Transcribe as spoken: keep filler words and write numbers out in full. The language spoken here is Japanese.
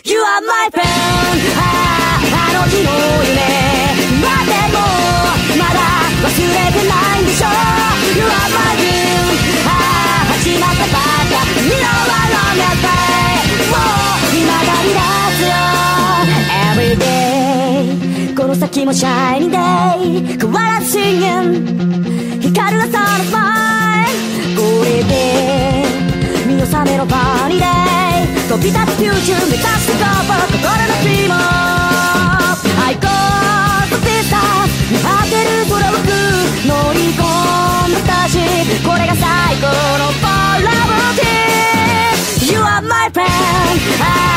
You are my friend ああ、あの日の夢までもまだ忘れてないんでしょ You are my dream ああ、始まったばっか You know I love your day もう今がリラックスよ Everyday この先も Shining Day 変わらず Singing 光る朝のスマイルこれで見納めのパニデイ飛び立つフューチュー目指してゴー心のドリーム I go to distance 見張ってる空をく乗り込んだ私これが最高の For Love Team You are my friend